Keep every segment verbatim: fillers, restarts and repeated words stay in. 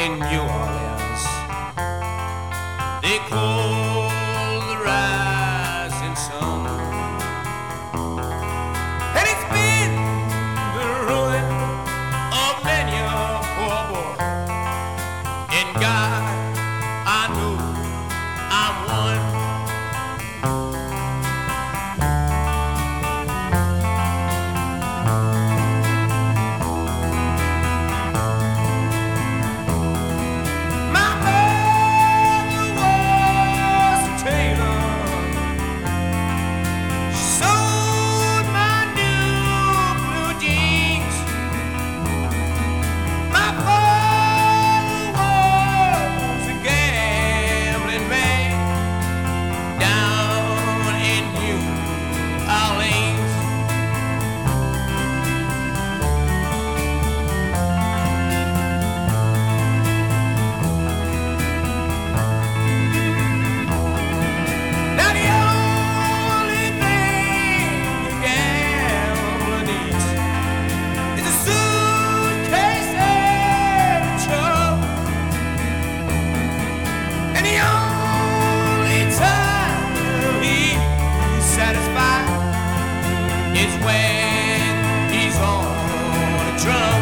in New Orleans. They call the rising sun, and it's been the ruin of many a poor boy. In God, I know I'm one. Is when he's on a drum.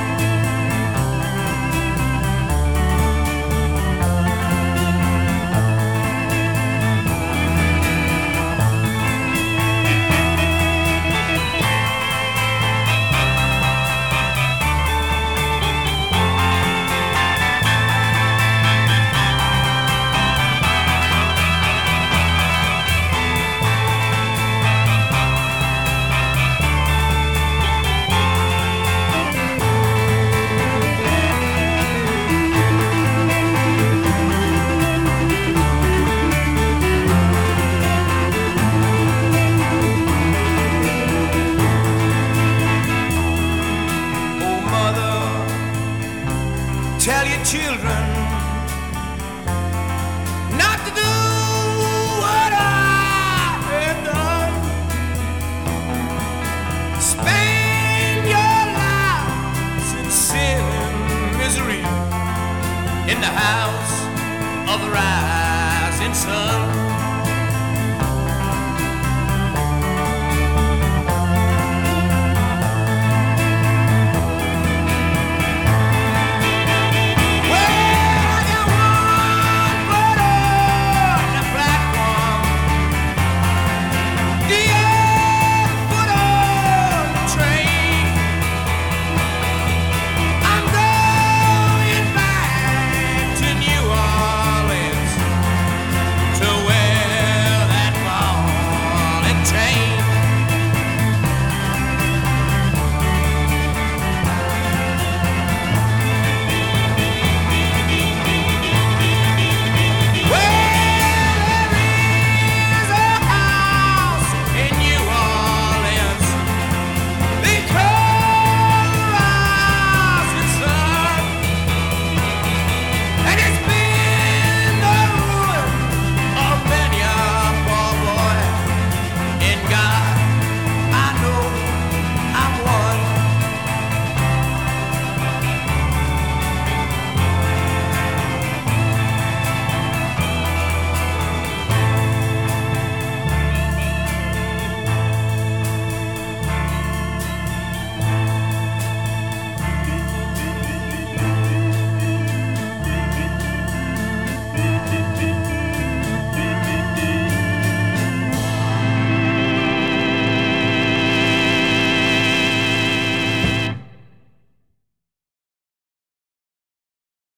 Tell your children not to do what I have done. Spend your lives in sin and misery in the house of the rising sun.